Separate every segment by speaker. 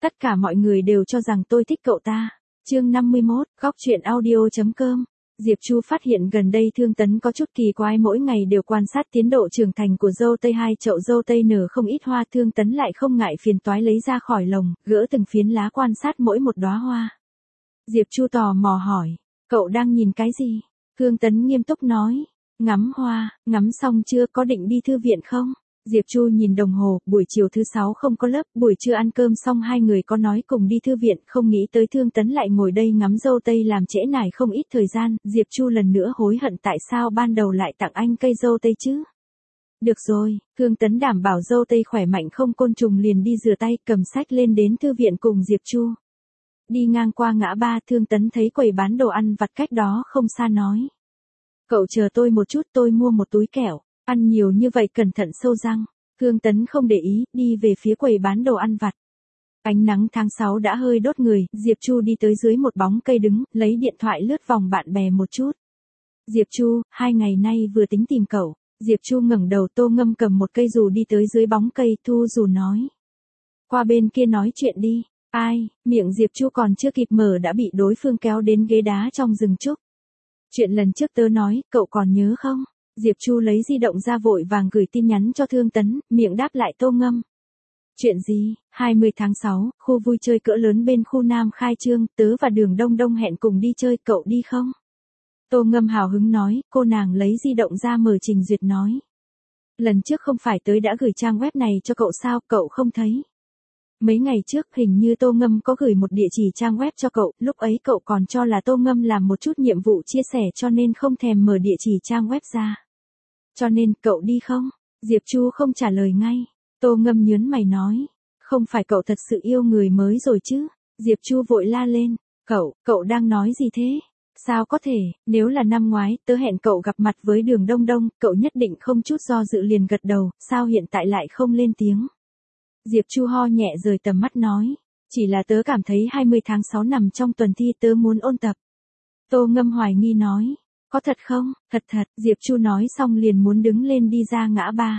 Speaker 1: Tất cả mọi người đều cho rằng tôi thích cậu ta. Chương 51, góc truyện audio.com. Diệp Chu phát hiện gần đây Thương Tấn có chút kỳ quái, mỗi ngày đều quan sát tiến độ trưởng thành của dâu tây. 2 chậu dâu tây nở không ít hoa, Thương Tấn lại không ngại phiền toái lấy ra khỏi lồng, gỡ từng phiến lá quan sát mỗi một đóa hoa. Diệp Chu tò mò hỏi, cậu đang nhìn cái gì? Thương Tấn nghiêm túc nói, ngắm hoa. Ngắm xong chưa, có định đi thư viện không? Diệp Chu nhìn đồng hồ, buổi chiều thứ 6 không có lớp, buổi trưa ăn cơm xong hai người có nói cùng đi thư viện, không nghĩ tới Thương Tấn lại ngồi đây ngắm dâu tây làm trễ nải không ít thời gian. Diệp Chu lần nữa hối hận tại sao ban đầu lại tặng anh cây dâu tây chứ. Được rồi, Thương Tấn đảm bảo dâu tây khỏe mạnh không côn trùng liền đi rửa tay, cầm sách lên đến thư viện cùng Diệp Chu. Đi ngang qua ngã ba, Thương Tấn thấy quầy bán đồ ăn vặt cách đó không xa nói. Cậu chờ tôi một chút, tôi mua một túi kẹo. Ăn nhiều như vậy cẩn thận sâu răng. Thương Tấn không để ý, đi về phía quầy bán đồ ăn vặt. Ánh nắng tháng 6 đã hơi đốt người, Diệp Chu đi tới dưới một bóng cây đứng, lấy điện thoại lướt vòng bạn bè một chút. Diệp Chu, 2 ngày nay vừa tính tìm cậu. Diệp Chu ngẩng đầu, Tô Ngâm cầm một cây dù đi tới dưới bóng cây, thu dù nói. Qua bên kia nói chuyện đi. Ai, miệng Diệp Chu còn chưa kịp mở đã bị đối phương kéo đến ghế đá trong rừng trúc. Chuyện lần trước tớ nói, cậu còn nhớ không? Diệp Chu lấy di động ra vội vàng gửi tin nhắn cho Thương Tấn, miệng đáp lại Tô Ngâm. Chuyện gì? 20 tháng 6, khu vui chơi cỡ lớn bên khu Nam khai trương, tớ và Đường Đông Đông hẹn cùng đi chơi, cậu đi không? Tô Ngâm hào hứng nói, cô nàng lấy di động ra mở trình duyệt nói. Lần trước không phải tớ đã gửi trang web này cho cậu sao, cậu không thấy? Mấy ngày trước hình như Tô Ngâm có gửi một địa chỉ trang web cho cậu, lúc ấy cậu còn cho là Tô Ngâm làm một chút nhiệm vụ chia sẻ cho nên không thèm mở địa chỉ trang web ra. Cho nên, cậu đi không? Diệp Chu không trả lời ngay. Tô Ngâm nhớn mày nói. Không phải cậu thật sự yêu người mới rồi chứ? Diệp Chu vội la lên. Cậu đang nói gì thế? Sao có thể, nếu là năm ngoái, tớ hẹn cậu gặp mặt với Đường Đông Đông, cậu nhất định không chút do dự liền gật đầu, sao hiện tại lại không lên tiếng? Diệp Chu ho nhẹ rời tầm mắt nói. Chỉ là tớ cảm thấy 20 tháng 6 nằm trong tuần thi, tớ muốn ôn tập. Tô Ngâm hoài nghi nói. Có thật không? Thật, Diệp Chu nói xong liền muốn đứng lên đi ra ngã ba.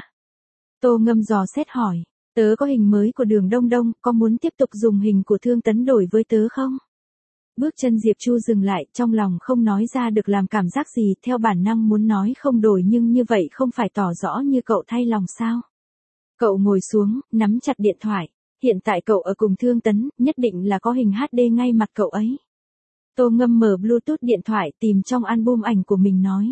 Speaker 1: Tô Ngâm dò xét hỏi, tớ có hình mới của Đường Đông Đông, có muốn tiếp tục dùng hình của Thương Tấn đổi với tớ không? Bước chân Diệp Chu dừng lại, trong lòng không nói ra được làm cảm giác gì, theo bản năng muốn nói không đổi nhưng như vậy không phải tỏ rõ như cậu thay lòng sao? Cậu ngồi xuống, nắm chặt điện thoại, hiện tại cậu ở cùng Thương Tấn, nhất định là có hình HD ngay mặt cậu ấy. Tô Ngâm mở Bluetooth điện thoại tìm trong album ảnh của mình nói.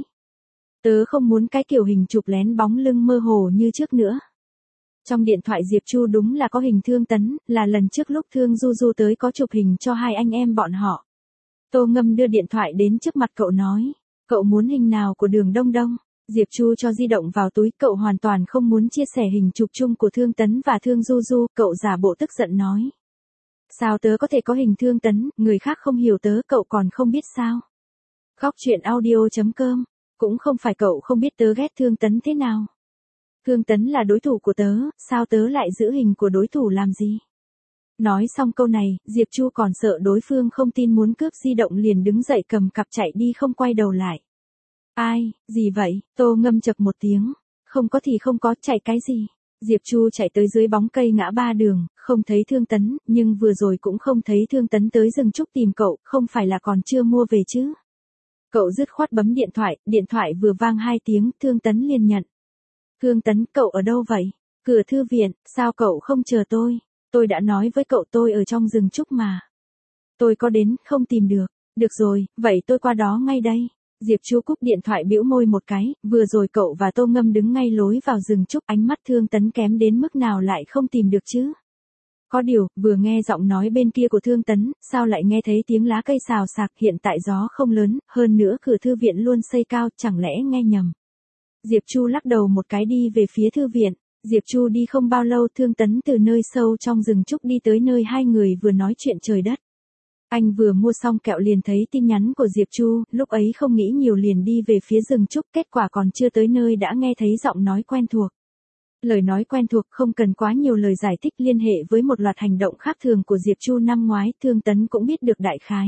Speaker 1: Tớ không muốn cái kiểu hình chụp lén bóng lưng mơ hồ như trước nữa. Trong điện thoại Diệp Chu đúng là có hình Thương Tấn, là lần trước lúc Thương Du Du tới có chụp hình cho hai anh em bọn họ. Tô Ngâm đưa điện thoại đến trước mặt cậu nói. Cậu muốn hình nào của Đường Đông Đông? Diệp Chu cho di động vào túi, cậu hoàn toàn không muốn chia sẻ hình chụp chung của Thương Tấn và Thương Du Du, cậu giả bộ tức giận nói. Sao tớ có thể có hình Thương Tấn, người khác không hiểu tớ, cậu còn không biết sao? Góc truyện audio.com, cũng không phải cậu không biết tớ ghét Thương Tấn thế nào. Thương Tấn là đối thủ của tớ, sao tớ lại giữ hình của đối thủ làm gì? Nói xong câu này, Diệp Chu còn sợ đối phương không tin muốn cướp di động liền đứng dậy cầm cặp chạy đi không quay đầu lại. Ai, gì vậy? Tô Ngâm chậc một tiếng. Không có thì không có, chạy cái gì? Diệp Chu chạy tới dưới bóng cây ngã ba đường, không thấy Thương Tấn, nhưng vừa rồi cũng không thấy Thương Tấn tới rừng trúc tìm cậu, không phải là còn chưa mua về chứ? Cậu dứt khoát bấm điện thoại vừa vang 2 tiếng, Thương Tấn liền nhận. Thương Tấn, cậu ở đâu vậy? Cửa thư viện, sao cậu không chờ tôi? Tôi đã nói với cậu tôi ở trong rừng trúc mà. Tôi có đến, không tìm được. Được rồi, vậy tôi qua đó ngay đây. Diệp Chu cúp điện thoại bĩu môi một cái, vừa rồi cậu và Tô Ngâm đứng ngay lối vào rừng trúc, ánh mắt Thương Tấn kém đến mức nào lại không tìm được chứ? Có điều, vừa nghe giọng nói bên kia của Thương Tấn, sao lại nghe thấy tiếng lá cây xào xạc, hiện tại gió không lớn, hơn nữa cửa thư viện luôn xây cao, chẳng lẽ nghe nhầm? Diệp Chu lắc đầu một cái đi về phía thư viện. Diệp Chu đi không bao lâu, Thương Tấn từ nơi sâu trong rừng trúc đi tới nơi hai người vừa nói chuyện trời đất. Anh vừa mua xong kẹo liền thấy tin nhắn của Diệp Chu, lúc ấy không nghĩ nhiều liền đi về phía rừng trúc, kết quả còn chưa tới nơi đã nghe thấy giọng nói quen thuộc. Lời nói quen thuộc không cần quá nhiều lời giải thích, liên hệ với một loạt hành động khác thường của Diệp Chu năm ngoái, Thương Tấn cũng biết được đại khái.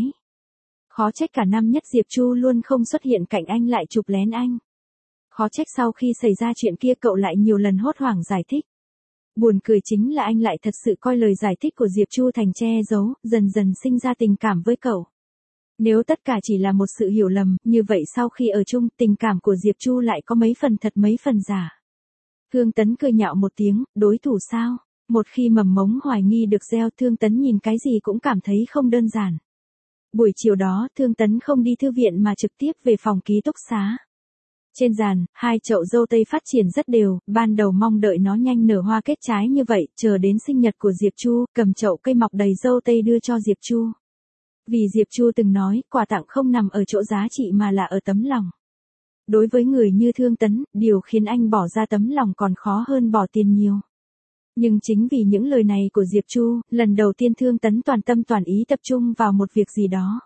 Speaker 1: Khó trách cả năm nhất Diệp Chu luôn không xuất hiện cạnh anh lại chụp lén anh. Khó trách sau khi xảy ra chuyện kia cậu lại nhiều lần hốt hoảng giải thích. Buồn cười chính là anh lại thật sự coi lời giải thích của Diệp Chu thành che giấu, dần dần sinh ra tình cảm với cậu. Nếu tất cả chỉ là một sự hiểu lầm, như vậy sau khi ở chung, tình cảm của Diệp Chu lại có mấy phần thật mấy phần giả. Thương Tấn cười nhạo một tiếng, đối thủ sao? Một khi mầm mống hoài nghi được gieo, Thương Tấn nhìn cái gì cũng cảm thấy không đơn giản. Buổi chiều đó, Thương Tấn không đi thư viện mà trực tiếp về phòng ký túc xá. Trên giàn, 2 chậu dâu tây phát triển rất đều, ban đầu mong đợi nó nhanh nở hoa kết trái như vậy, chờ đến sinh nhật của Diệp Chu, cầm chậu cây mọc đầy dâu tây đưa cho Diệp Chu. Vì Diệp Chu từng nói, quà tặng không nằm ở chỗ giá trị mà là ở tấm lòng. Đối với người như Thương Tấn, điều khiến anh bỏ ra tấm lòng còn khó hơn bỏ tiền nhiều. Nhưng chính vì những lời này của Diệp Chu, lần đầu tiên Thương Tấn toàn tâm toàn ý tập trung vào một việc gì đó.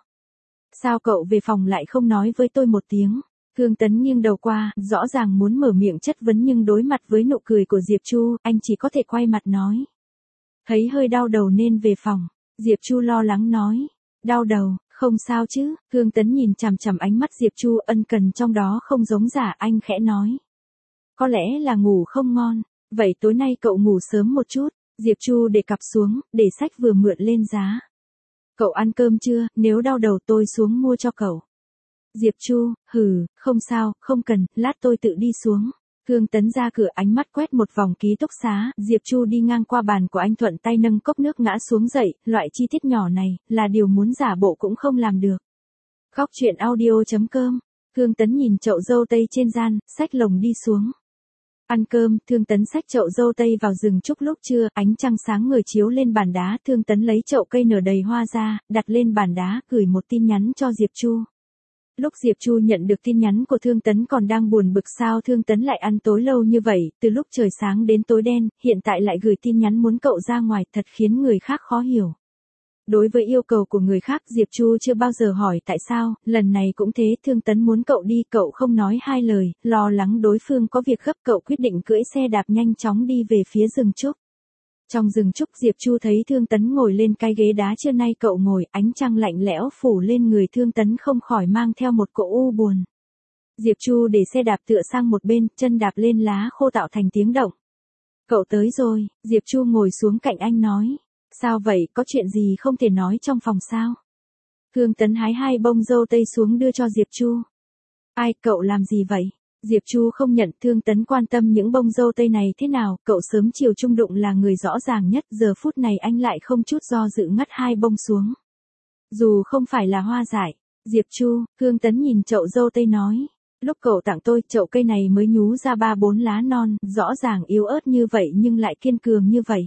Speaker 1: Sao cậu về phòng lại không nói với tôi một tiếng? Thương Tấn nghiêng đầu qua, rõ ràng muốn mở miệng chất vấn nhưng đối mặt với nụ cười của Diệp Chu, anh chỉ có thể quay mặt nói. Thấy hơi đau đầu nên về phòng. Diệp Chu lo lắng nói. Đau đầu, không sao chứ? Thương Tấn nhìn chằm chằm ánh mắt Diệp Chu ân cần trong đó không giống giả, anh khẽ nói. Có lẽ là ngủ không ngon. Vậy tối nay cậu ngủ sớm một chút. Diệp Chu để cặp xuống, để sách vừa mượn lên giá. Cậu ăn cơm chưa? Nếu đau đầu tôi xuống mua cho cậu. Diệp Chu, không sao, không cần, lát tôi tự đi xuống. Thương Tấn ra cửa, ánh mắt quét một vòng ký túc xá, Diệp Chu đi ngang qua bàn của anh thuận tay nâng cốc nước ngã xuống dậy, loại chi tiết nhỏ này, là điều muốn giả bộ cũng không làm được. Góc truyện audio.com, Thương Tấn nhìn chậu dâu tây trên gian, xách lồng đi xuống. Ăn cơm, Thương Tấn xách chậu dâu tây vào rừng trúc lúc trưa, ánh trăng sáng ngời chiếu lên bàn đá, Thương Tấn lấy chậu cây nở đầy hoa ra, đặt lên bàn đá, gửi một tin nhắn cho Diệp Chu. Lúc Diệp Chu nhận được tin nhắn của Thương Tấn còn đang buồn bực sao Thương Tấn lại ăn tối lâu như vậy, từ lúc trời sáng đến tối đen, hiện tại lại gửi tin nhắn muốn cậu ra ngoài, thật khiến người khác khó hiểu. Đối với yêu cầu của người khác Diệp Chu chưa bao giờ hỏi tại sao, lần này cũng thế, Thương Tấn muốn cậu đi, cậu không nói hai lời, lo lắng đối phương có việc gấp cậu quyết định cưỡi xe đạp nhanh chóng đi về phía rừng trúc. Trong rừng trúc Diệp Chu thấy Thương Tấn ngồi lên cái ghế đá trưa nay cậu ngồi, ánh trăng lạnh lẽo phủ lên người Thương Tấn không khỏi mang theo một cỗ u buồn. Diệp Chu để xe đạp tựa sang một bên, chân đạp lên lá khô tạo thành tiếng động. Cậu tới rồi, Diệp Chu ngồi xuống cạnh anh nói. Sao vậy, có chuyện gì không thể nói trong phòng sao? Thương Tấn hái 2 bông dâu tây xuống đưa cho Diệp Chu. Ai, cậu làm gì vậy? Diệp Chu không nhận. Thương Tấn quan tâm những bông dâu tây này thế nào, cậu sớm chiều trung đụng là người rõ ràng nhất, giờ phút này anh lại không chút do dự ngắt 2 bông xuống. Dù không phải là hoa dại. Diệp Chu, Thương Tấn nhìn chậu dâu tây nói. Lúc cậu tặng tôi, chậu cây này mới nhú ra 3-4 lá non, rõ ràng yếu ớt như vậy nhưng lại kiên cường như vậy.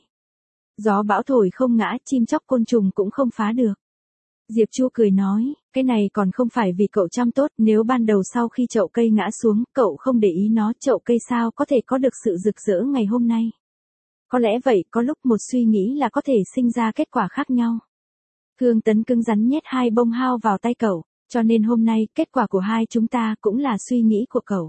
Speaker 1: Gió bão thổi không ngã, chim chóc côn trùng cũng không phá được. Diệp Chu cười nói, cái này còn không phải vì cậu chăm tốt, nếu ban đầu sau khi chậu cây ngã xuống, cậu không để ý nó, chậu cây sao có thể có được sự rực rỡ ngày hôm nay. Có lẽ vậy, có lúc một suy nghĩ là có thể sinh ra kết quả khác nhau. Thương Tấn cứng rắn nhét 2 bông hao vào tay cậu, cho nên hôm nay, kết quả của hai chúng ta cũng là suy nghĩ của cậu.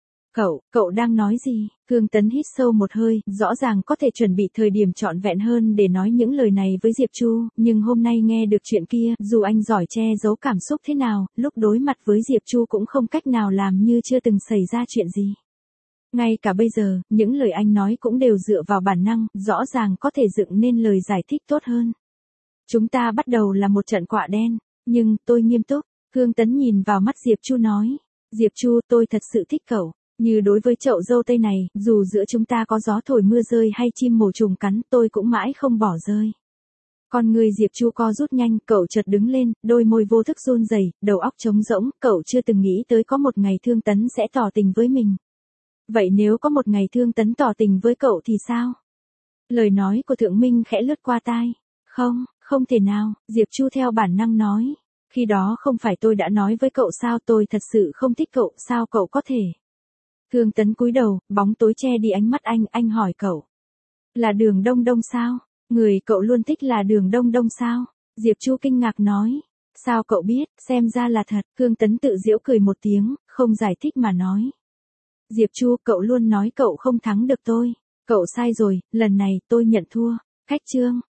Speaker 1: Cậu đang nói gì? Thương Tấn hít sâu một hơi, rõ ràng có thể chuẩn bị thời điểm trọn vẹn hơn để nói những lời này với Diệp Chu, nhưng hôm nay nghe được chuyện kia, dù anh giỏi che giấu cảm xúc thế nào, lúc đối mặt với Diệp Chu cũng không cách nào làm như chưa từng xảy ra chuyện gì. Ngay cả bây giờ, những lời anh nói cũng đều dựa vào bản năng, rõ ràng có thể dựng nên lời giải thích tốt hơn. Chúng ta bắt đầu là một trận quạ đen, nhưng tôi nghiêm túc. Thương Tấn nhìn vào mắt Diệp Chu nói. Diệp Chu, tôi thật sự thích cậu. Như đối với chậu dâu tây này, dù giữa chúng ta có gió thổi mưa rơi hay chim mổ trùng cắn, tôi cũng mãi không bỏ rơi. Con người Diệp Chu co rút nhanh, cậu chợt đứng lên, đôi môi vô thức run rẩy, đầu óc trống rỗng, cậu chưa từng nghĩ tới có một ngày Thương Tấn sẽ tỏ tình với mình. Vậy nếu có một ngày Thương Tấn tỏ tình với cậu thì sao? Lời nói của Thượng Minh khẽ lướt qua tai. Không thể nào, Diệp Chu theo bản năng nói. Khi đó không phải tôi đã nói với cậu sao, tôi thật sự không thích cậu, sao cậu có thể? Thương Tấn cúi đầu, bóng tối che đi ánh mắt anh hỏi cậu. Là Đường Đông Đông sao? Người cậu luôn thích là Đường Đông Đông sao? Diệp Chu kinh ngạc nói. Sao cậu biết, xem ra là thật. Thương Tấn tự giễu cười một tiếng, không giải thích mà nói. Diệp Chu, cậu luôn nói cậu không thắng được tôi. Cậu sai rồi, lần này tôi nhận thua. Cách chương.